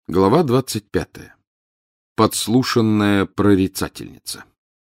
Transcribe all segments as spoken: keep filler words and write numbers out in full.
Глава двадцать пятая. Подслушанная прорицательница.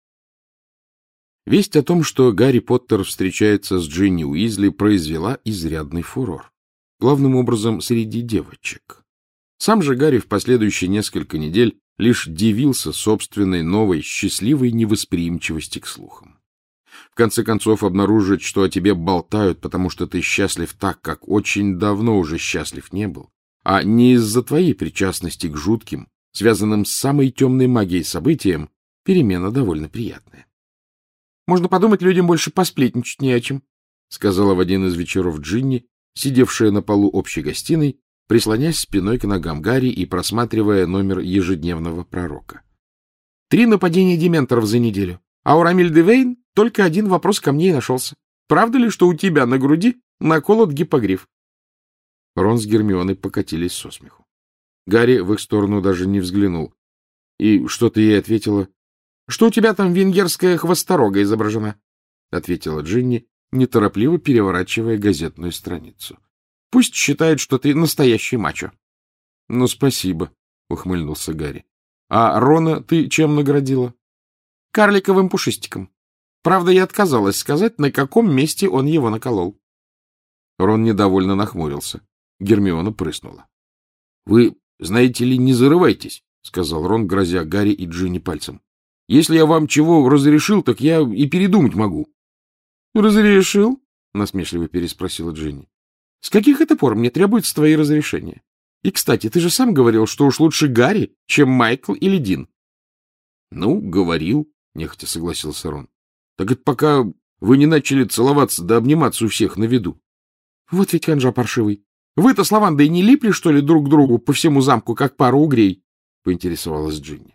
Весть о том, что Гарри Поттер встречается с Джинни Уизли, произвела изрядный фурор. Главным образом среди девочек. Сам же Гарри в последующие несколько недель лишь дивился собственной новой, счастливой невосприимчивости к слухам. В конце концов, обнаружить, что о тебе болтают, потому что ты счастлив так, как очень давно уже счастлив не был, а не из-за твоей причастности к жутким, связанным с самой темной магией событиям, перемена довольно приятная. — Можно подумать, людям больше посплетничать не о чем, — сказала в один из вечеров Джинни, сидевшая на полу общей гостиной, прислонясь спиной к ногам Гарри и просматривая номер ежедневного пророка. — Три нападения дементоров за неделю, а у Рамильды Вейн только один вопрос ко мне и нашелся. Правда ли, что у тебя на груди наколот гиппогриф? Рон с Гермионой покатились со смеху. Гарри в их сторону даже не взглянул. И что ты ей ответила? — Что у тебя там венгерская хвосторога изображена? — ответила Джинни, неторопливо переворачивая газетную страницу. — Пусть считает, что ты настоящий мачо. — Ну, спасибо, — ухмыльнулся Гарри. — А Рона ты чем наградила? — Карликовым пушистиком. Правда, я отказалась сказать, на каком месте он его наколол. Рон недовольно нахмурился. Гермиона прыснула. — Вы, знаете ли, не зарывайтесь, — сказал Рон, грозя Гарри и Джинни пальцем. — Если я вам чего разрешил, так я и передумать могу. — Разрешил? — насмешливо переспросила Джинни. — С каких это пор мне требуются твои разрешения? И, кстати, ты же сам говорил, что уж лучше Гарри, чем Майкл или Дин. — Ну, говорил, — нехотя согласился Рон. — Так это пока вы не начали целоваться да обниматься у всех на виду. — Вот ведь ханжа паршивый. Вы-то с Лавандой не липли, что ли, друг к другу по всему замку, как пара угрей? — поинтересовалась Джинни.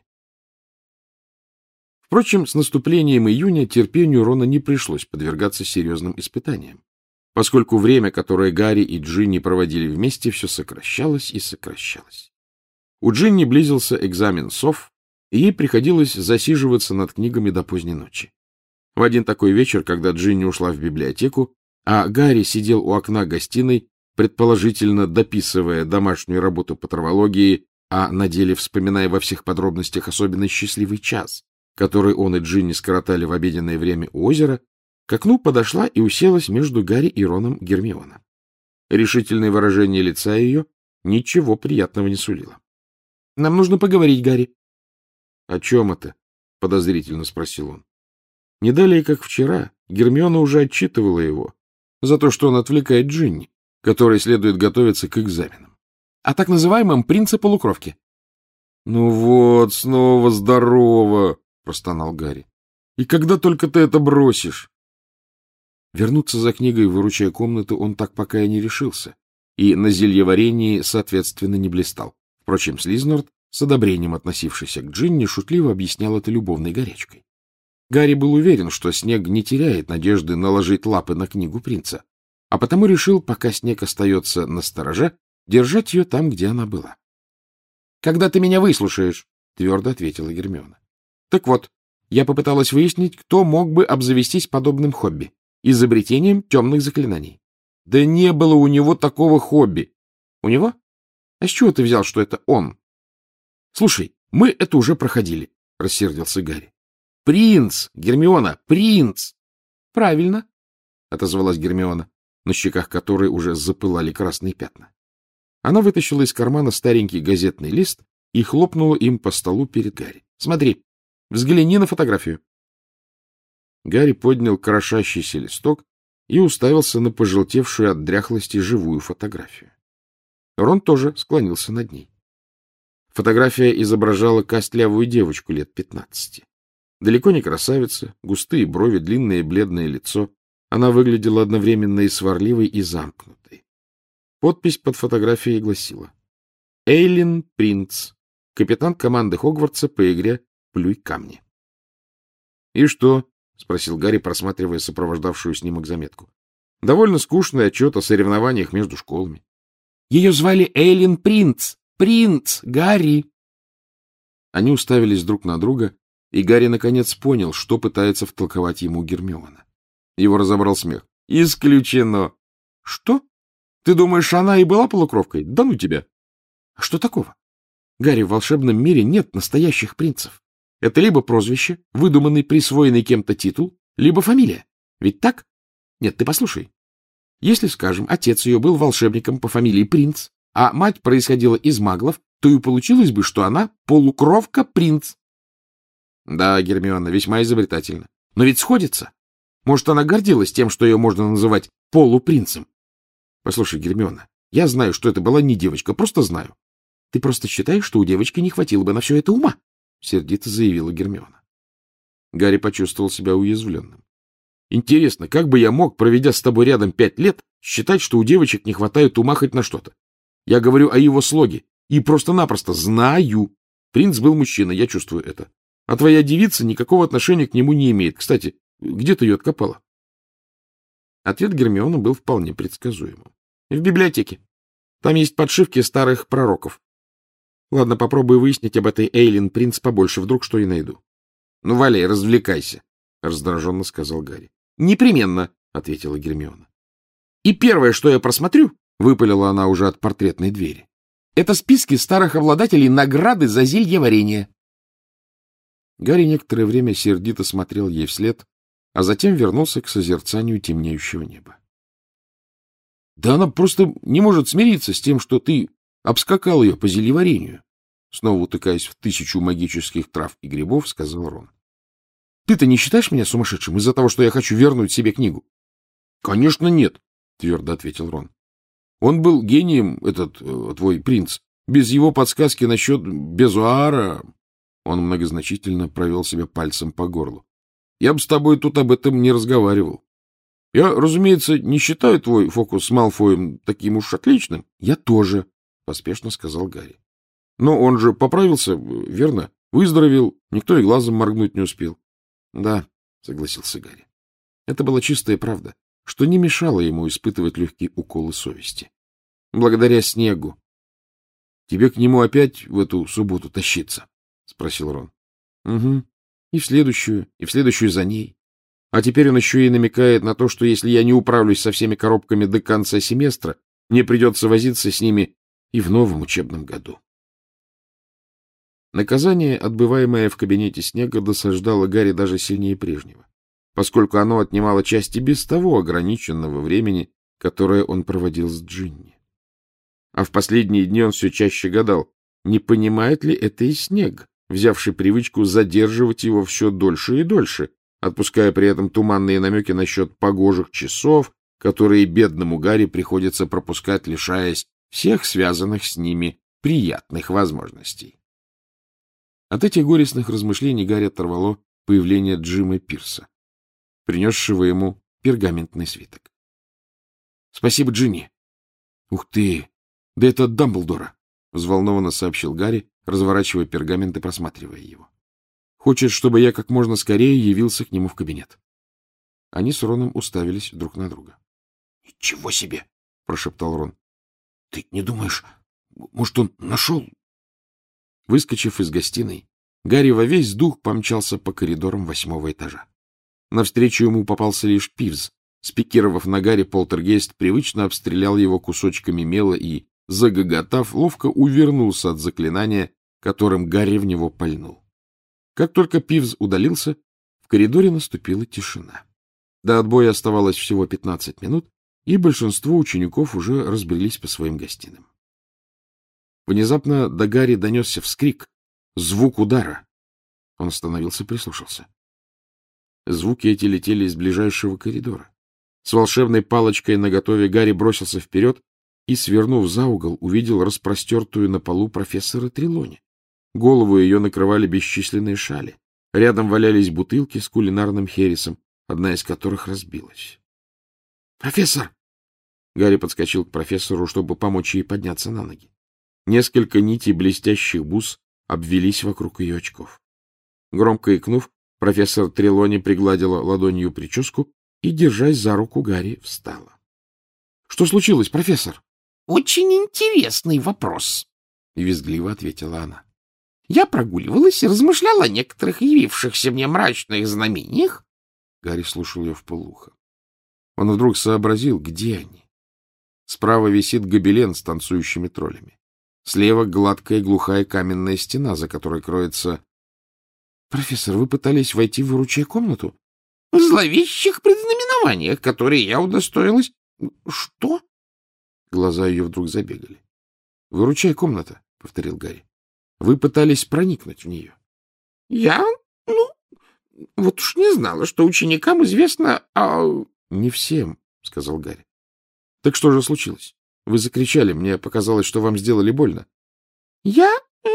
Впрочем, с наступлением июня терпению Рона не пришлось подвергаться серьезным испытаниям, поскольку время, которое Гарри и Джинни проводили вместе, все сокращалось и сокращалось. У Джинни близился экзамен сов, и ей приходилось засиживаться над книгами до поздней ночи. В один такой вечер, когда Джинни ушла в библиотеку, а Гарри сидел у окна гостиной, предположительно дописывая домашнюю работу по травологии, а на деле вспоминая во всех подробностях особенно счастливый час, который он и Джинни скоротали в обеденное время у озера, к окну подошла и уселась между Гарри и Роном Гермиона. Решительное выражение лица ее ничего приятного не сулило. — Нам нужно поговорить, Гарри. — О чем это? — подозрительно спросил он. Не далее, как вчера, Гермиона уже отчитывала его за то, что он отвлекает Джинни, которой следует готовиться к экзаменам. О так называемом принце полукровки. — Ну вот, снова здорово, — простонал Гарри. — И когда только ты это бросишь? Вернуться за книгой, выручая комнату, он так пока и не решился, и на зельеварении, соответственно, не блистал. Впрочем, Слизнорд, с одобрением относившийся к Джинни, шутливо объяснял это любовной горячкой. Гарри был уверен, что Снег не теряет надежды наложить лапы на книгу принца, а потому решил, пока Снег остается на стороже, держать ее там, где она была. — Когда ты меня выслушаешь, — твердо ответила Гермиона. — Так вот, я попыталась выяснить, кто мог бы обзавестись подобным хобби — изобретением темных заклинаний. — Да не было у него такого хобби. — У него? А с чего ты взял, что это он? — Слушай, мы это уже проходили, — рассердился Гарри. — Принц, Гермиона, принц! — Правильно, — отозвалась Гермиона, на щеках которой уже запылали красные пятна. Она вытащила из кармана старенький газетный лист и хлопнула им по столу перед Гарри. — Смотри, взгляни на фотографию. Гарри поднял крошащийся листок и уставился на пожелтевшую от дряхлости живую фотографию. Рон тоже склонился над ней. Фотография изображала костлявую девочку лет пятнадцати. Далеко не красавица, густые брови, длинное бледное лицо. Она выглядела одновременно и сварливой, и замкнутой. Подпись под фотографией гласила: Эйлин Принц, капитан команды Хогвартса по игре «Плюй камни». — И что? — спросил Гарри, просматривая сопровождавшую снимок заметку. — Довольно скучный отчет о соревнованиях между школами. — Ее звали Эйлин Принц! Принц! Гарри! Они уставились друг на друга, и Гарри наконец понял, что пытается втолковать ему Гермиона. Его разобрал смех. — Исключено! — Что? Ты думаешь, она и была полукровкой? Да ну тебя! — А что такого? Гарри, в волшебном мире нет настоящих принцев. Это либо прозвище, выдуманный, присвоенный кем-то титул, либо фамилия. Ведь так? Нет, ты послушай. Если, скажем, отец ее был волшебником по фамилии Принц, а мать происходила из маглов, то и получилось бы, что она полукровка-принц. Да, Гермиона, весьма изобретательна. Но ведь сходится. Может, она гордилась тем, что ее можно называть полупринцем. Послушай, Гермиона, я знаю, что это была не девочка, просто знаю. Ты просто считаешь, что у девочки не хватило бы на все это ума? Сердито заявила Гермиона. Гарри почувствовал себя уязвленным. Интересно, как бы я мог, проведя с тобой рядом пять лет, считать, что у девочек не хватает ума хоть на что-то? Я говорю о его слоге. И просто-напросто знаю. Принц был мужчина, я чувствую это. А твоя девица никакого отношения к нему не имеет. Кстати, где ты ее откопала? Ответ Гермионы был вполне предсказуемым. В библиотеке. Там есть подшивки старых пророков. Ладно, попробуй выяснить об этой Эйлин Принц побольше, вдруг что и найду. — Ну, валяй, развлекайся, — раздраженно сказал Гарри. — Непременно, — ответила Гермиона. — И первое, что я просмотрю, — выпалила она уже от портретной двери, — это списки старых обладателей награды за зельеварение. Гарри некоторое время сердито смотрел ей вслед, а затем вернулся к созерцанию темнеющего неба. — Да она просто не может смириться с тем, что ты обскакал ее по зельеварению, — снова утыкаясь в тысячу магических трав и грибов, сказал Рон. — Ты-то не считаешь меня сумасшедшим из-за того, что я хочу вернуть себе книгу? — Конечно, нет, — твердо ответил Рон. — Он был гением, этот э, твой принц. Без его подсказки насчет Безуара... Он многозначительно провел себя пальцем по горлу. Я бы с тобой тут об этом не разговаривал. Я, разумеется, не считаю твой фокус с Малфоем таким уж отличным. Я тоже, — поспешно сказал Гарри. Но он же поправился, верно? Выздоровел, никто и глазом моргнуть не успел. Да, — согласился Гарри. Это была чистая правда, что не мешало ему испытывать легкие уколы совести. Благодаря снегу. — Тебе к нему опять в эту субботу тащиться? — спросил Рон. — Угу. И в следующую, и в следующую за ней. А теперь он еще и намекает на то, что если я не управлюсь со всеми коробками до конца семестра, мне придется возиться с ними и в новом учебном году. Наказание, отбываемое в кабинете Снега, досаждало Гарри даже сильнее прежнего, поскольку оно отнимало часть и без того ограниченного времени, которое он проводил с Джинни. А в последние дни он все чаще гадал, не понимает ли это и Снег, взявший привычку задерживать его все дольше и дольше, отпуская при этом туманные намеки насчет погожих часов, которые бедному Гарри приходится пропускать, лишаясь всех связанных с ними приятных возможностей. От этих горестных размышлений Гарри оторвало появление Джима Пирса, принесшего ему пергаментный свиток. — Спасибо, Джинни. — Ух ты! Да это от Дамблдора! — взволнованно сообщил Гарри, разворачивая пергамент и просматривая его. — Хочет, чтобы я как можно скорее явился к нему в кабинет. Они с Роном уставились друг на друга. — Ничего себе! — прошептал Рон. — Ты не думаешь, может, он нашел? Выскочив из гостиной, Гарри во весь дух помчался по коридорам восьмого этажа. Навстречу ему попался лишь Пивз. Спикировав на Гарри, полтергейст привычно обстрелял его кусочками мела и, загоготав, ловко увернулся от заклинания, которым Гарри в него пальнул. Как только Пивз удалился, в коридоре наступила тишина. До отбоя оставалось всего пятнадцать минут, и большинство учеников уже разбрелись по своим гостиным. Внезапно до Гарри донесся вскрик, звук удара. Он остановился, прислушался. Звуки эти летели из ближайшего коридора. С волшебной палочкой наготове Гарри бросился вперед и, свернув за угол, увидел распростертую на полу профессора Трелони. Голову ее накрывали бесчисленные шали. Рядом валялись бутылки с кулинарным хересом, одна из которых разбилась. «Профессор!» Гарри подскочил к профессору, чтобы помочь ей подняться на ноги. Несколько нитей блестящих бус обвелись вокруг ее очков. Громко икнув, профессор Трелони пригладила ладонью прическу и, держась за руку, Гарри встала. — Что случилось, профессор? — Очень интересный вопрос, — визгливо ответила она. — Я прогуливалась и размышляла о некоторых явившихся мне мрачных знамениях. Гарри слушал ее вполуха. Он вдруг сообразил, где они. Справа висит гобелен с танцующими троллями. Слева гладкая глухая каменная стена, за которой кроется... — Профессор, вы пытались войти в выручай комнату? — В зловещих предзнаменованиях, которые я удостоилась... — Что? Глаза ее вдруг забегали. — Выручай комната, — повторил Гарри. — Вы пытались проникнуть в нее. — Я? Ну, вот уж не знала, что ученикам известно... А... — Не всем, — сказал Гарри. — Так что же случилось? Вы закричали, мне показалось, что вам сделали больно. — Я...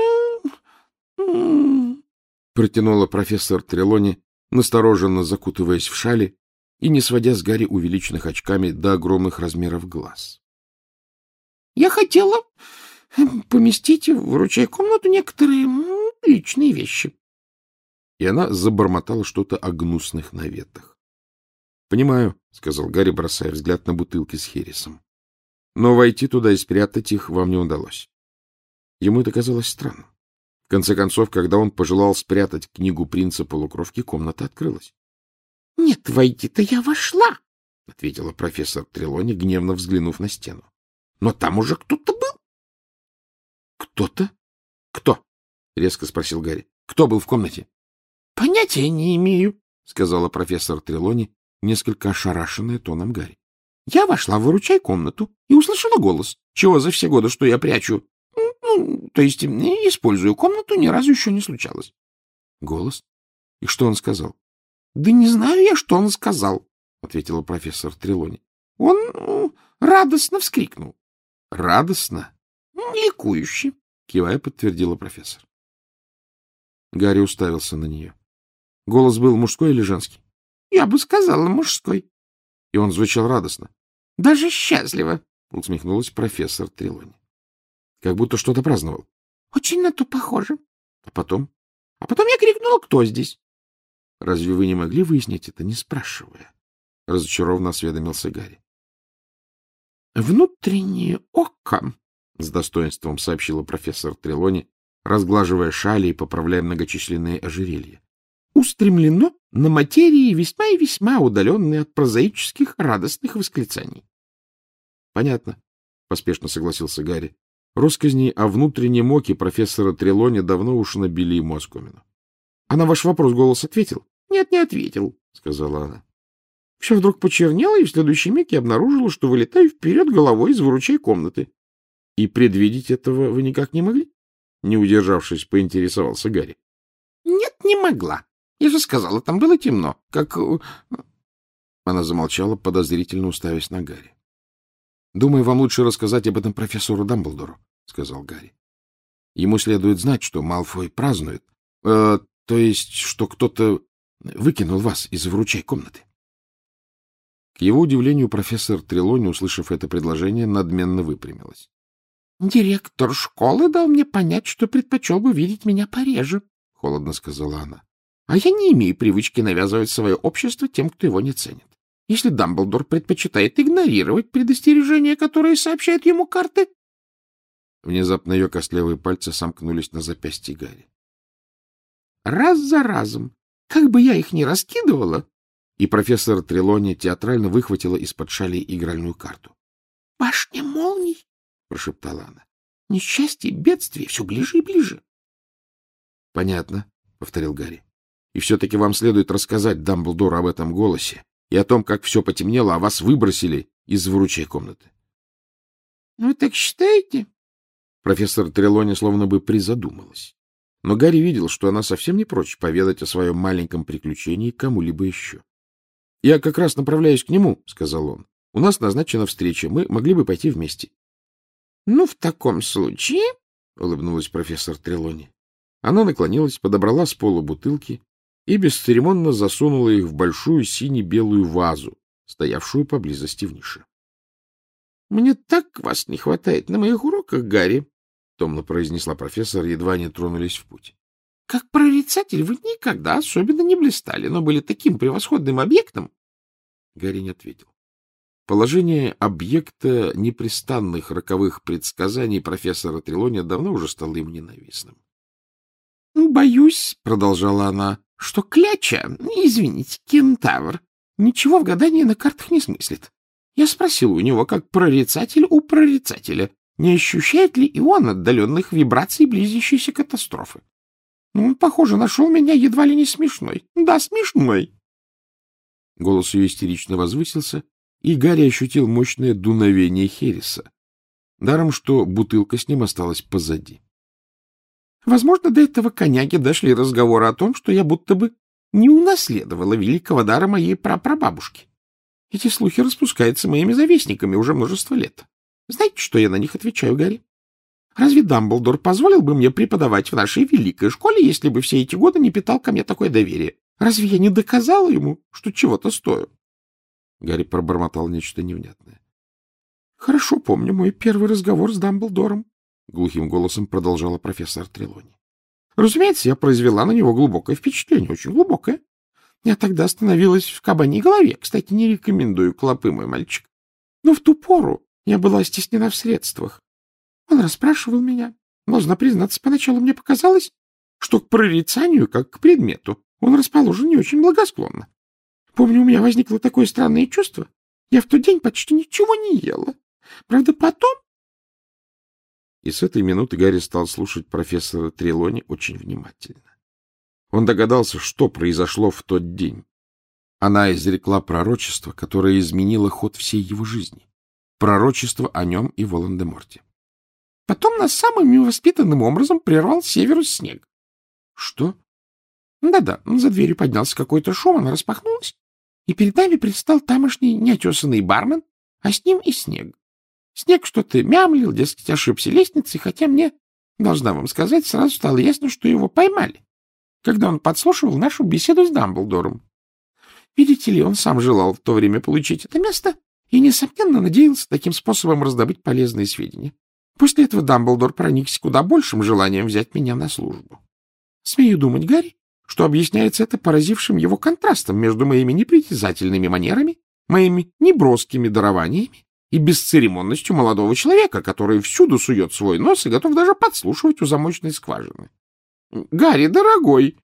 протянула профессор Трелони, настороженно закутываясь в шали и не сводя с Гарри увеличенных очками до огромных размеров глаз. — Я хотела поместить в ручей комнату некоторые личные вещи. И она забормотала что-то о гнусных наветах. — Понимаю, — сказал Гарри, бросая взгляд на бутылки с хересом. Но войти туда и спрятать их вам не удалось. Ему это казалось странным. В конце концов, когда он пожелал спрятать книгу принца-полукровки, комната открылась. — Нет, войти-то я вошла, — ответила профессор Трелони, гневно взглянув на стену. — Но там уже кто-то был. — Кто-то? Кто? — резко спросил Гарри. — Кто был в комнате? — Понятия не имею, — сказала профессор Трелони, несколько ошарашенная тоном Гарри. Я вошла в выручай комнату и услышала голос, чего за все годы, что я прячу, ну, то есть использую комнату, ни разу еще не случалось. Голос? И что он сказал? — Да не знаю я, что он сказал, — ответила профессор Трелони. Он ну, радостно вскрикнул. — Радостно? — Ликующе, — кивая, подтвердила профессор. Гарри уставился на нее. Голос был мужской или женский? — Я бы сказала, мужской. И он звучал радостно. — Даже счастливо, — усмехнулась профессор Трелони. Как будто что-то праздновал. — Очень на то похоже. — А потом? — А потом я крикнула, кто здесь. — Разве вы не могли выяснить это, не спрашивая? — разочарованно осведомился Гарри. — Внутреннее око, — с достоинством сообщила профессор Трелони, разглаживая шали и поправляя многочисленные ожерелья, — устремлено на материи весьма и весьма удаленные от прозаических радостных восклицаний. — Понятно, — поспешно согласился Гарри. Россказни о внутреннем оке профессора Трелони давно уж набили ему оскомину. — А на ваш вопрос голос ответил? — Нет, не ответил, — сказала она. Все вдруг почернело, и в следующий миг я обнаружила, что вылетаю вперед головой из выручай комнаты. — И предвидеть этого вы никак не могли? Не удержавшись, поинтересовался Гарри. — Нет, не могла. Я же сказала, там было темно, как... Она замолчала, подозрительно уставясь на Гарри. — Думаю, вам лучше рассказать об этом профессору Дамблдору, — сказал Гарри. — Ему следует знать, что Малфой празднует, э, то есть, что кто-то выкинул вас из выручай комнаты. К его удивлению, профессор Трелони, услышав это предложение, надменно выпрямилась. — Директор школы дал мне понять, что предпочел бы видеть меня пореже, — холодно сказала она. — А я не имею привычки навязывать свое общество тем, кто его не ценит. Если Дамблдор предпочитает игнорировать предостережения, которые сообщают ему карты... Внезапно ее костлявые пальцы сомкнулись на запястье Гарри. Раз за разом, как бы я их ни раскидывала... И профессор Трелони театрально выхватила из-под шали игральную карту. — Башня молний! — прошептала она. — Несчастье, бедствие все ближе и ближе. — Понятно, — повторил Гарри. — И все-таки вам следует рассказать Дамблдору об этом голосе и о том, как все потемнело, а вас выбросили из выручай комнаты. — Вы так считаете? Профессор Трелони словно бы призадумалась. Но Гарри видел, что она совсем не прочь поведать о своем маленьком приключении кому-либо еще. — Я как раз направляюсь к нему, — сказал он. — У нас назначена встреча, мы могли бы пойти вместе. — Ну, в таком случае, — улыбнулась профессор Трелони. Она наклонилась, подобрала с пола бутылки и бесцеремонно засунула их в большую сине-белую вазу, стоявшую поблизости в нише. — Мне так вас не хватает на моих уроках, Гарри, — томно произнесла профессор, едва не тронулись в путь. — Как прорицатель вы никогда особенно не блистали, но были таким превосходным объектом. Гарри не ответил. Положение объекта непрестанных роковых предсказаний профессора Трелони давно уже стало ему ненавистным. — Боюсь, — продолжала она, — что Кляча, извините, кентавр, ничего в гадании на картах не смыслит. Я спросил у него, как прорицатель у прорицателя, не ощущает ли и он отдаленных вибраций близящейся катастрофы. Ну, он, похоже, нашел меня едва ли не смешной. Да, смешной. Голос ее истерично возвысился, и Гарри ощутил мощное дуновение Хереса. Даром, что бутылка с ним осталась позади. Возможно, до этого коняги дошли разговоры о том, что я будто бы не унаследовала великого дара моей прапрабабушки. Эти слухи распускаются моими завистниками уже множество лет. Знаете, что я на них отвечаю, Гарри? Разве Дамблдор позволил бы мне преподавать в нашей великой школе, если бы все эти годы не питал ко мне такое доверие? Разве я не доказала ему, что чего-то стою? Гарри пробормотал нечто невнятное. — Хорошо помню мой первый разговор с Дамблдором, — глухим голосом продолжала профессор Трелони. — Разумеется, я произвела на него глубокое впечатление, очень глубокое. Я тогда остановилась в кабаньей голове. Кстати, не рекомендую клопы, мой мальчик. Но в ту пору я была стеснена в средствах. Он расспрашивал меня. Должна признаться, поначалу мне показалось, что к прорицанию, как к предмету, он расположен не очень благосклонно. Помню, у меня возникло такое странное чувство. Я в тот день почти ничего не ела. Правда, потом... И с этой минуты Гарри стал слушать профессора Трелони очень внимательно. Он догадался, что произошло в тот день. Она изрекла пророчество, которое изменило ход всей его жизни. Пророчество о нем и Волан-де-Морте. Потом нас самым невоспитанным образом прервал Северус снег. — Что? Да-да, за дверью поднялся какой-то шум, она распахнулась, и перед нами предстал тамошний неотесанный бармен, а с ним и Снег. Снег что-то мямлил, дескать, ошибся лестницей, хотя мне, должна вам сказать, сразу стало ясно, что его поймали, когда он подслушивал нашу беседу с Дамблдором. Видите ли, он сам желал в то время получить это место и, несомненно, надеялся таким способом раздобыть полезные сведения. После этого Дамблдор проникся куда большим желанием взять меня на службу. Смею думать, Гарри, что объясняется это поразившим его контрастом между моими непритязательными манерами, моими неброскими дарованиями и бесцеремонностью молодого человека, который всюду сует свой нос и готов даже подслушивать у замочной скважины. — Гарри, дорогой!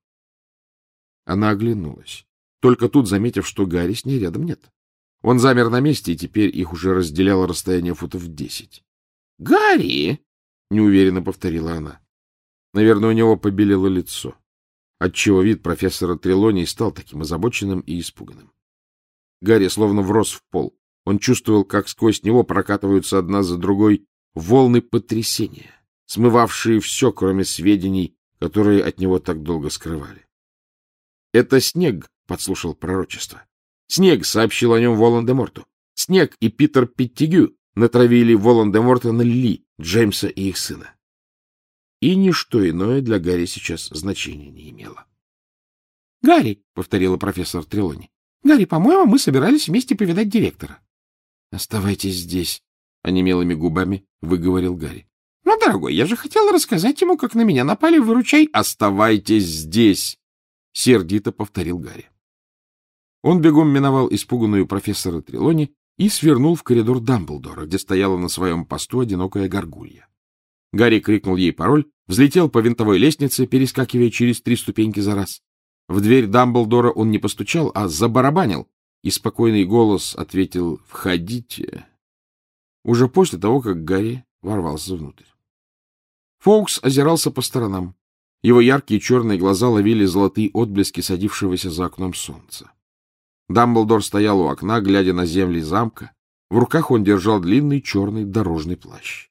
Она оглянулась, только тут заметив, что Гарри с ней рядом нет. Он замер на месте, и теперь их уже разделяло расстояние футов десять. — Гарри! — неуверенно повторила она. Наверное, у него побелело лицо, отчего вид профессора Трелони стал таким озабоченным и испуганным. Гарри словно врос в пол. Он чувствовал, как сквозь него прокатываются одна за другой волны потрясения, смывавшие все, кроме сведений, которые от него так долго скрывали. Это Снег подслушал пророчество. Снег сообщил о нем Волан-де-Морту. Снег и Питер Петтигю натравили Волан-де-Морта на Лили, Джеймса и их сына. И ничто иное для Гарри сейчас значения не имело. — Гарри, — повторила профессор Трелони, — Гарри, по-моему, мы собирались вместе повидать директора. — Оставайтесь здесь, — онемелыми губами выговорил Гарри. — Ну, дорогой, я же хотела рассказать ему, как на меня напали, выручай. — Оставайтесь здесь, — сердито повторил Гарри. Он бегом миновал испуганную профессора Трелони и свернул в коридор Дамблдора, где стояла на своем посту одинокая горгулья. Гарри крикнул ей пароль, взлетел по винтовой лестнице, перескакивая через три ступеньки за раз. В дверь Дамблдора он не постучал, а забарабанил, и спокойный голос ответил «Входите» уже после того, как Гарри ворвался внутрь. Фоукс озирался по сторонам. Его яркие черные глаза ловили золотые отблески садившегося за окном солнца. Дамблдор стоял у окна, глядя на земли замка. В руках он держал длинный черный дорожный плащ.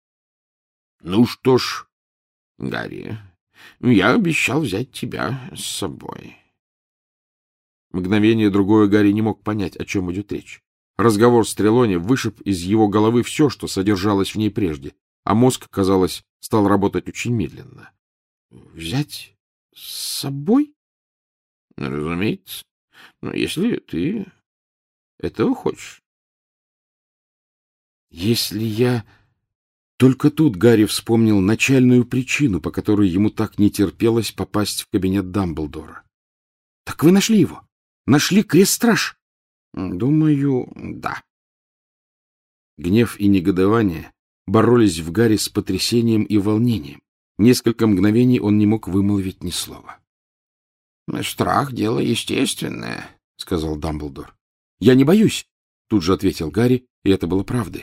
— Ну что ж, Гарри, я обещал взять тебя с собой. Мгновение другое Гарри не мог понять, о чем идет речь. Разговор с Трелони вышиб из его головы все, что содержалось в ней прежде, а мозг, казалось, стал работать очень медленно. — Взять с собой? — Разумеется. Но если ты этого хочешь. Если я... Только тут Гарри вспомнил начальную причину, по которой ему так не терпелось попасть в кабинет Дамблдора. — Так вы нашли его? Нашли крест-страж? — Думаю, да. Гнев и негодование боролись в Гарри с потрясением и волнением. Несколько мгновений он не мог вымолвить ни слова. — Страх — дело естественное, — сказал Дамблдор. — Я не боюсь, — тут же ответил Гарри, и это было правдой.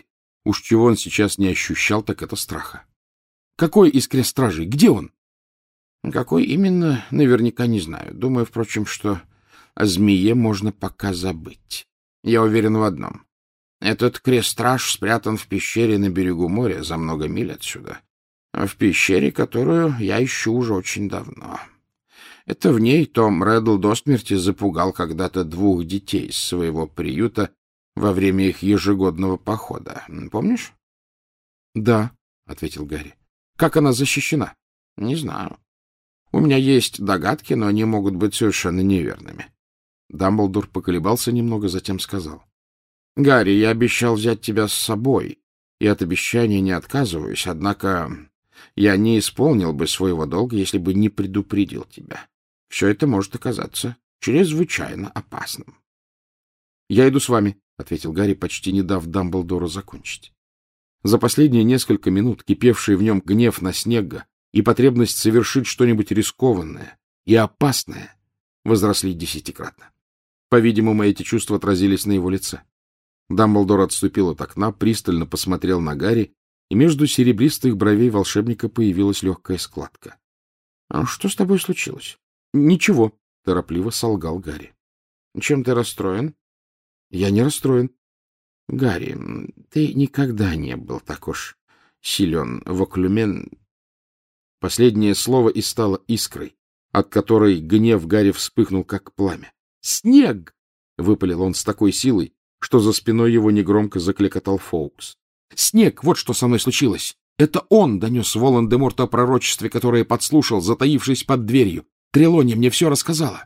Уж чего он сейчас не ощущал, так это страха. Какой из крест-стражей? Где он? Какой именно, наверняка не знаю. Думаю, впрочем, что о змее можно пока забыть. Я уверен в одном. Этот крест-страж спрятан в пещере на берегу моря за много миль отсюда. В пещере, которую я ищу уже очень давно. Это в ней Том Реддл до смерти запугал когда-то двух детей из своего приюта во время их ежегодного похода. Помнишь? — Да, — ответил Гарри. — Как она защищена? — Не знаю. У меня есть догадки, но они могут быть совершенно неверными. Дамблдор поколебался немного, затем сказал. — Гарри, я обещал взять тебя с собой, и от обещания не отказываюсь, однако я не исполнил бы своего долга, если бы не предупредил тебя. Все это может оказаться чрезвычайно опасным. — Я иду с вами, — ответил Гарри, почти не дав Дамблдору закончить. За последние несколько минут кипевший в нем гнев на Снегга и потребность совершить что-нибудь рискованное и опасное возросли десятикратно. По-видимому, эти чувства отразились на его лице. Дамблдор отступил от окна, пристально посмотрел на Гарри, и между серебристых бровей волшебника появилась легкая складка. — А что с тобой случилось? — Ничего, — торопливо солгал Гарри. — Чем ты расстроен? — Я не расстроен. — Гарри, ты никогда не был так уж силен в оклюмен. Последнее слово и стало искрой, от которой гнев Гарри вспыхнул, как пламя. «Снег!» — выпалил он с такой силой, что за спиной его негромко закликотал Фоукс. «Снег! Вот что со мной случилось! Это он донес Волан-де-Морту о пророчестве, которое подслушал, затаившись под дверью. Трелони мне все рассказала!»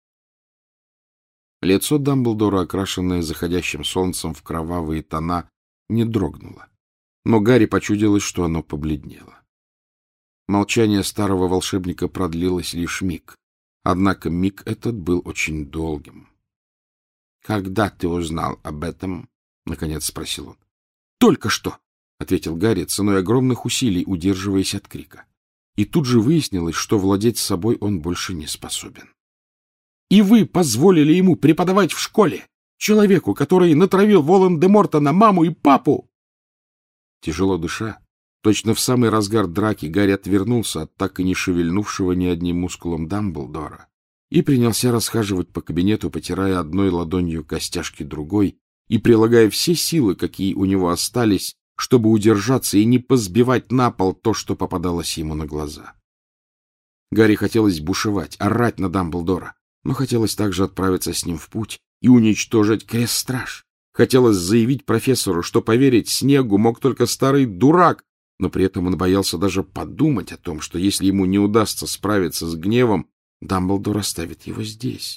Лицо Дамблдора, окрашенное заходящим солнцем в кровавые тона, не дрогнуло, но Гарри почудилось, что оно побледнело. Молчание старого волшебника продлилось лишь миг, однако миг этот был очень долгим. — Когда ты узнал об этом? — наконец спросил он. — Только что! — ответил Гарри, ценой огромных усилий удерживаясь от крика. И тут же выяснилось, что владеть собой он больше не способен. — И вы позволили ему преподавать в школе, человеку, который натравил Волан-де-Морта на маму и папу! Тяжело дыша, точно в самый разгар драки, Гарри отвернулся от так и не шевельнувшего ни одним мускулом Дамблдора и принялся расхаживать по кабинету, потирая одной ладонью костяшки другой и прилагая все силы, какие у него остались, чтобы удержаться и не позбивать на пол то, что попадалось ему на глаза. Гарри хотелось бушевать, орать на Дамблдора, но хотелось также отправиться с ним в путь и уничтожить крест-страж. Хотелось заявить профессору, что поверить Снеггу мог только старый дурак, но при этом он боялся даже подумать о том, что если ему не удастся справиться с гневом, Дамблдор оставит его здесь.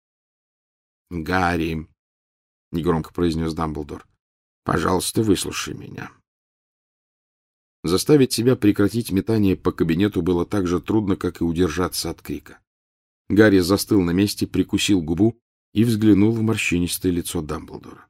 — Гарри, — негромко произнес Дамблдор, — пожалуйста, выслушай меня. Заставить себя прекратить метание по кабинету было так же трудно, как и удержаться от крика. Гарри застыл на месте, прикусил губу и взглянул в морщинистое лицо Дамблдора.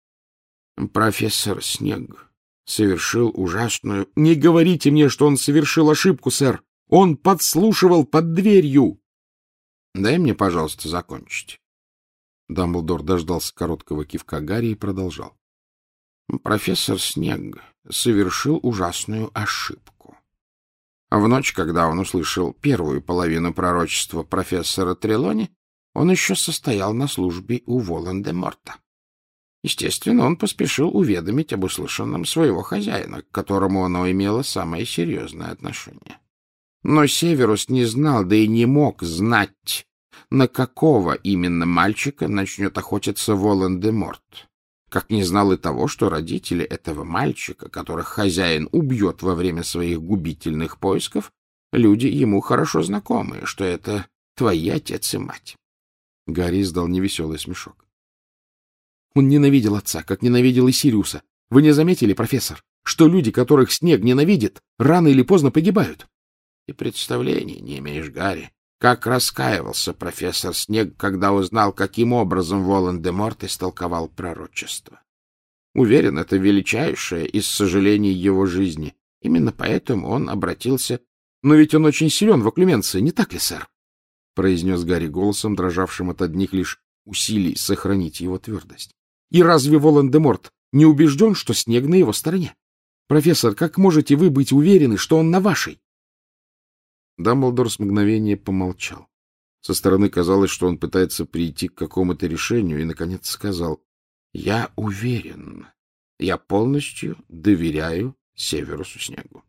— Профессор Снегг совершил ужасную... — Не говорите мне, что он совершил ошибку, сэр! Он подслушивал под дверью! — Дай мне, пожалуйста, закончить. Дамблдор дождался короткого кивка Гарри и продолжал. — Профессор Снегг совершил ужасную ошибку. В ночь, когда он услышал первую половину пророчества профессора Трелони, он еще состоял на службе у Волан-де-Морта. Естественно, он поспешил уведомить об услышанном своего хозяина, к которому оно имело самое серьезное отношение. Но Северус не знал, да и не мог знать, на какого именно мальчика начнет охотиться Волан-де-Морт, как не знал и того, что родители этого мальчика, которых хозяин убьет во время своих губительных поисков, люди ему хорошо знакомые, что это твои отец и мать. Гарри издал невеселый смешок. Он ненавидел отца, как ненавидел и Сириуса. Вы не заметили, профессор, что люди, которых Снегг ненавидит, рано или поздно погибают? Ты представления не имеешь, Гарри, как раскаивался профессор Снегг, когда узнал, каким образом Волан-де-Морт истолковал пророчество. Уверен, это величайшее из сожалений его жизни. Именно поэтому он обратился... — Но ведь он очень силен в оклюменции, не так ли, сэр? — произнес Гарри голосом, дрожавшим от одних лишь усилий сохранить его твердость. — И разве Волан-де-Морт не убежден, что снег на его стороне. Профессор, как можете вы быть уверены, что он на вашей? Дамблдор с мгновения помолчал. Со стороны казалось, что он пытается прийти к какому-то решению, и, наконец, сказал: — Я уверен. Я полностью доверяю Северусу Снегу.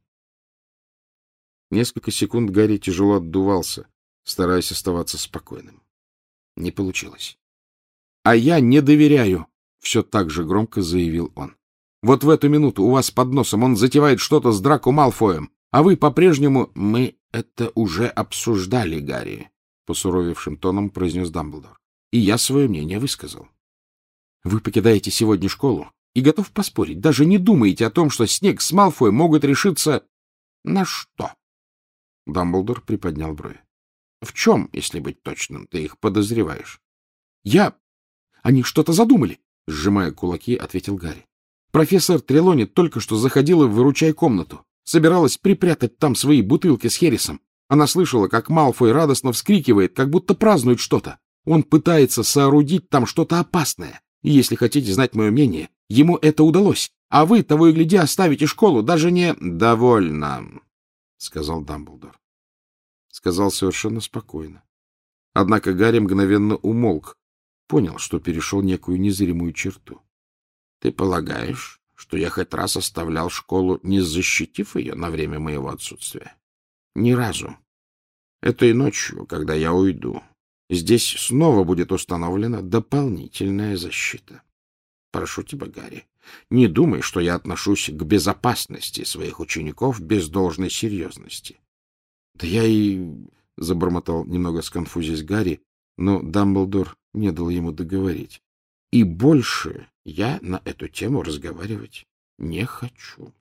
Несколько секунд Гарри тяжело отдувался, стараясь оставаться спокойным. Не получилось. — А я не доверяю, — все так же громко заявил он. — Вот в эту минуту у вас под носом он затевает что-то с Драко Малфоем, а вы по-прежнему... — Мы это уже обсуждали, Гарри, — посуровевшим тоном произнес Дамблдор. — И я свое мнение высказал. Вы покидаете сегодня школу и, готов поспорить, даже не думаете о том, что Снег с Малфоем могут решиться... — На что? Дамблдор приподнял брови. — В чем, если быть точным, ты их подозреваешь? — Я... Они что-то задумали, — сжимая кулаки, ответил Гарри. Профессор Трелони только что заходила в выручай-комнату. Собиралась припрятать там свои бутылки с хересом. Она слышала, как Малфой радостно вскрикивает, как будто празднует что-то. Он пытается соорудить там что-то опасное. И если хотите знать мое мнение, ему это удалось. А вы, того и гляди, оставите школу, даже не... — Довольно, — сказал Дамблдор. Сказал совершенно спокойно. Однако Гарри мгновенно умолк, понял, что перешел некую незримую черту. — Ты полагаешь, что я хоть раз оставлял школу, не защитив ее на время моего отсутствия? Ни разу. Этой ночью, когда я уйду, здесь снова будет установлена дополнительная защита. Прошу тебя, Гарри, не думай, что я отношусь к безопасности своих учеников без должной серьезности. — Да я и... — забормотал немного сконфузясь Гарри, но Дамблдор не дал ему договорить. — И больше я на эту тему разговаривать не хочу.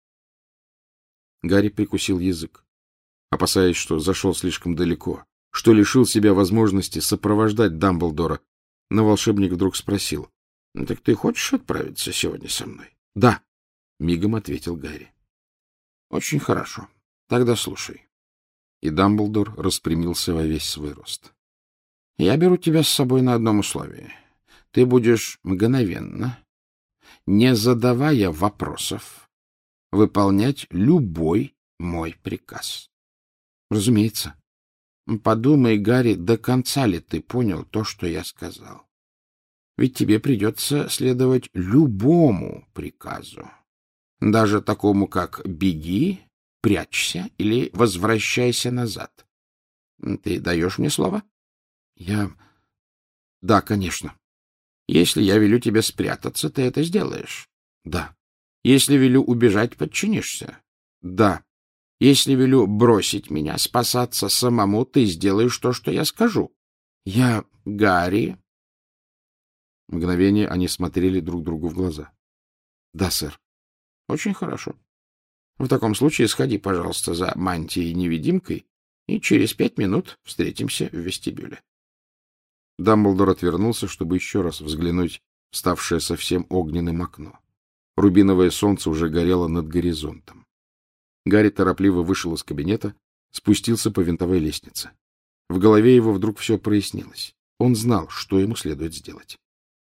Гарри прикусил язык, опасаясь, что зашел слишком далеко, что лишил себя возможности сопровождать Дамблдора. Но волшебник вдруг спросил: — Так ты хочешь отправиться сегодня со мной? — Да, — мигом ответил Гарри. — Очень хорошо. Тогда слушай. И Дамблдор распрямился во весь свой рост. — Я беру тебя с собой на одном условии. Ты будешь мгновенно, не задавая вопросов, выполнять любой мой приказ. — Разумеется. — Подумай, Гарри, до конца ли ты понял то, что я сказал? Ведь тебе придется следовать любому приказу, даже такому, как «беги», «прячься» или «возвращайся назад». Ты даешь мне слово? — Я... Да, конечно. — Если я велю тебе спрятаться, ты это сделаешь? — Да. — Если велю убежать, подчинишься? — Да. — Если велю бросить меня, спасаться самому, ты сделаешь то, что я скажу? — Я... Гарри... Мгновение они смотрели друг другу в глаза. — Да, сэр. — Очень хорошо. В таком случае сходи, пожалуйста, за мантией-невидимкой, и через пять минут встретимся в вестибюле. Дамблдор отвернулся, чтобы еще раз взглянуть в ставшее совсем огненным окно. Рубиновое солнце уже горело над горизонтом. Гарри торопливо вышел из кабинета, спустился по винтовой лестнице. В голове его вдруг все прояснилось. Он знал, что ему следует сделать.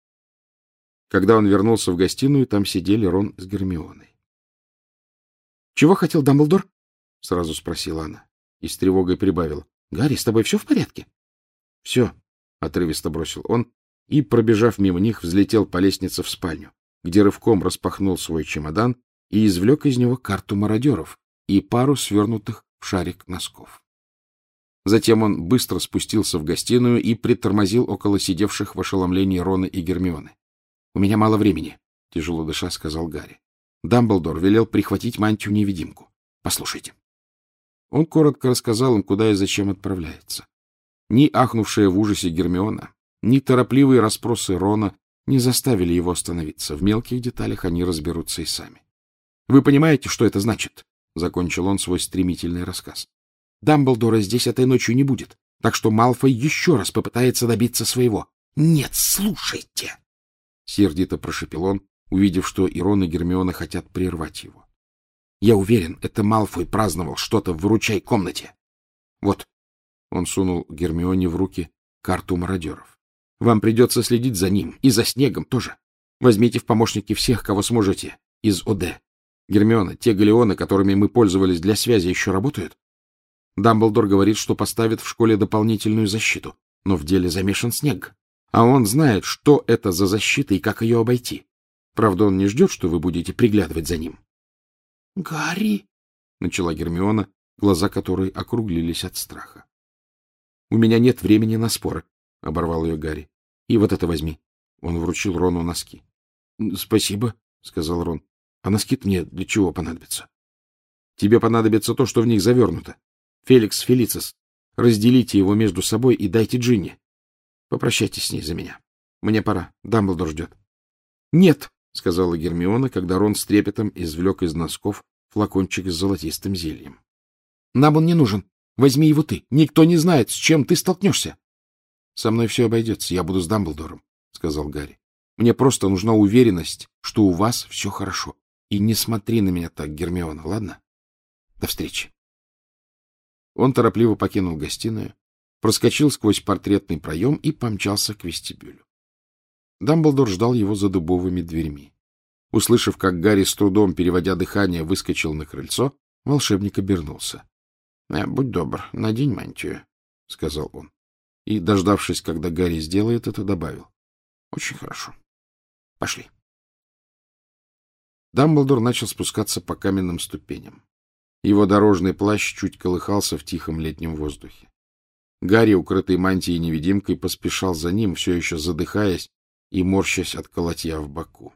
Когда он вернулся в гостиную, там сидели Рон с Гермионой. — Чего хотел Дамблдор? — сразу спросила она. И с тревогой прибавила: — Гарри, с тобой все в порядке? — Все, — отрывисто бросил он и, пробежав мимо них, взлетел по лестнице в спальню, где рывком распахнул свой чемодан и извлек из него карту мародеров и пару свернутых в шарик носков. Затем он быстро спустился в гостиную и притормозил около сидевших в ошеломлении Рона и Гермионы. — У меня мало времени, — тяжело дыша сказал Гарри. Дамблдор велел прихватить мантию-невидимку. Послушайте. Он коротко рассказал им, куда и зачем отправляется. Ни ахнувшая в ужасе Гермиона, ни торопливые расспросы Рона не заставили его остановиться. В мелких деталях они разберутся и сами. — Вы понимаете, что это значит? — закончил он свой стремительный рассказ. — Дамблдора здесь этой ночью не будет, так что Малфой еще раз попытается добиться своего. — Нет, слушайте! — сердито прошепел он, увидев, что и Рон, и Гермиона хотят прервать его. — Я уверен, это Малфой праздновал что-то в выручай-комнате. Вот, он сунул Гермионе в руки карту мародеров. Вам придется следить за ним и за Снегом тоже. Возьмите в помощники всех, кого сможете, из ОД. Гермиона, те галеоны, которыми мы пользовались для связи, еще работают? Дамблдор говорит, что поставит в школе дополнительную защиту, но в деле замешан Снег. А он знает, что это за защита и как ее обойти. Правда, он не ждет, что вы будете приглядывать за ним. — Гарри, — начала Гермиона, глаза которой округлились от страха. — У меня нет времени на споры, — оборвал ее Гарри. — И вот это возьми. Он вручил Рону носки. — Спасибо, — сказал Рон. — А носки мне для чего понадобятся? — Тебе понадобится то, что в них завернуто. Феликс Фелицис. Разделите его между собой и дайте Джинни. Попрощайтесь с ней за меня. Мне пора. Дамблдор ждет. — Нет, — сказала Гермиона, когда Рон с трепетом извлек из носков флакончик с золотистым зельем. — Нам он не нужен. Возьми его ты. Никто не знает, с чем ты столкнешься. — Со мной все обойдется. Я буду с Дамблдором, — сказал Гарри. — Мне просто нужна уверенность, что у вас все хорошо. И не смотри на меня так, Гермиона, ладно? До встречи. Он торопливо покинул гостиную, проскочил сквозь портретный проем и помчался к вестибюлю. Дамблдор ждал его за дубовыми дверьми. Услышав, как Гарри с трудом, переводя дыхание, выскочил на крыльцо, волшебник обернулся. — Будь добр, надень мантию, — сказал он. И, дождавшись, когда Гарри сделает это, добавил. — Очень хорошо. Пошли. Дамблдор начал спускаться по каменным ступеням. Его дорожный плащ чуть колыхался в тихом летнем воздухе. Гарри, укрытый мантией-невидимкой, поспешал за ним, все еще задыхаясь и морщась от колотья в боку.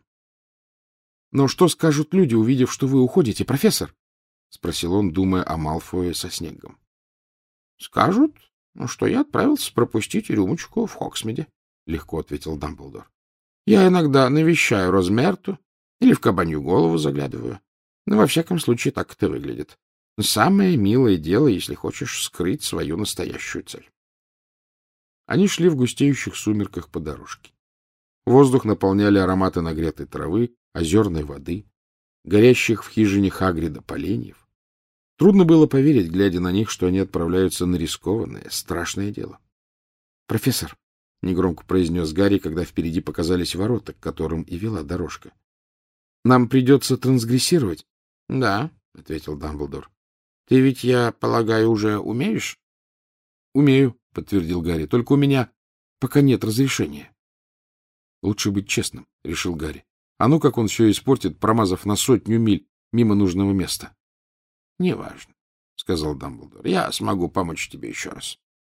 — Но что скажут люди, увидев, что вы уходите, профессор? — спросил он, думая о Малфое со Снегом. — Скажут, что я отправился пропустить рюмочку в Хоксмиде, — легко ответил Дамблдор. — Я иногда навещаю Розмерту или в Кабанью голову заглядываю. Но, во всяком случае, так это выглядит. Самое милое дело, если хочешь скрыть свою настоящую цель. Они шли в густеющих сумерках по дорожке. Воздух наполняли ароматы нагретой травы, озерной воды, горящих в хижине Хагрида поленьев. Трудно было поверить, глядя на них, что они отправляются на рискованное, страшное дело. — Профессор, — негромко произнес Гарри, когда впереди показались ворота, к которым и вела дорожка. — Нам придется трансгрессировать. — Да, — ответил Дамблдор. — Ты ведь, я полагаю, уже умеешь? — Умею, — подтвердил Гарри. — Только у меня пока нет разрешения. — Лучше быть честным, — решил Гарри. А ну, как он все испортит, промазав на сотню миль мимо нужного места. — Неважно, — сказал Дамблдор. — Я смогу помочь тебе еще раз.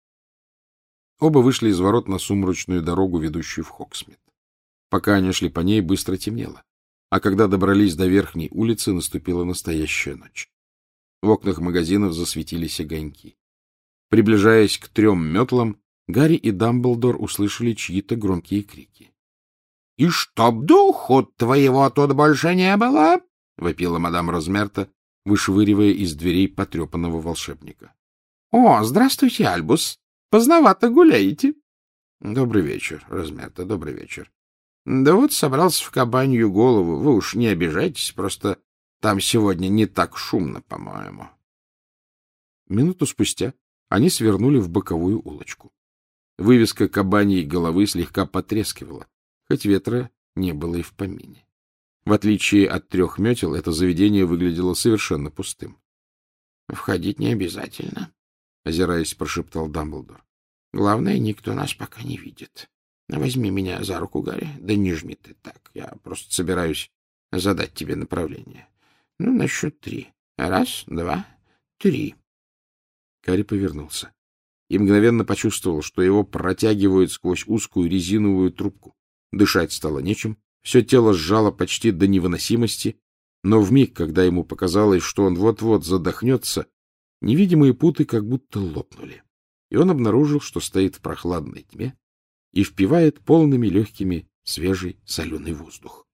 Оба вышли из ворот на сумрачную дорогу, ведущую в Хоксмит. Пока они шли по ней, быстро темнело. А когда добрались до верхней улицы, наступила настоящая ночь. В окнах магазинов засветились огоньки. Приближаясь к трем метлам, Гарри и Дамблдор услышали чьи-то громкие крики. — И чтоб духу твоего тут больше не было! — вопила мадам Розмерта, вышвыривая из дверей потрепанного волшебника. — О, здравствуйте, Альбус! Поздновато гуляете. — Добрый вечер, Розмерта, добрый вечер. — Да вот собрался в Кабанью голову. Вы уж не обижайтесь, просто там сегодня не так шумно, по-моему. Минуту спустя они свернули в боковую улочку. Вывеска Кабаньей головы слегка потрескивала, хоть ветра не было и в помине. В отличие от трех метел, это заведение выглядело совершенно пустым. — Входить не обязательно, — озираясь, прошептал Дамблдор. — Главное, никто нас пока не видит. Возьми меня за руку, Гарри. Да не жми ты так. Я просто собираюсь задать тебе направление. Ну, на счет три. Раз, два, три. Гарри повернулся и мгновенно почувствовал, что его протягивают сквозь узкую резиновую трубку. Дышать стало нечем, все тело сжало почти до невыносимости, но вмиг, когда ему показалось, что он вот-вот задохнется, невидимые путы как будто лопнули, и он обнаружил, что стоит в прохладной тьме и впивает полными легкими свежий соленый воздух.